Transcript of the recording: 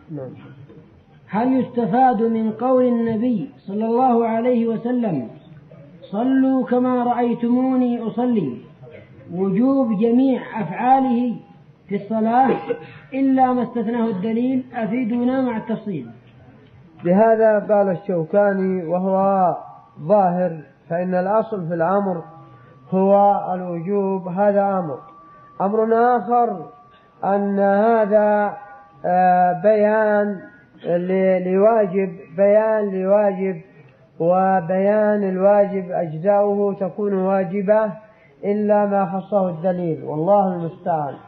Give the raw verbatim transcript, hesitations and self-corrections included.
نعم. هل يستفاد من قول النبي صلى الله عليه وسلم صلوا كما رأيتموني أصلي وجوب جميع أفعاله في الصلاة إلا ما استثناه الدليل؟ أفيدونا مع التفصيل. بهذا قال الشوكاني وهو ظاهر، فإن الأصل في الأمر هو الوجوب، هذا أمر. أمر آخر أن هذا بيان لواجب، بيان لواجب، وبيان الواجب أجزاؤه تكون واجبة إلا ما خصه الدليل، والله المستعان.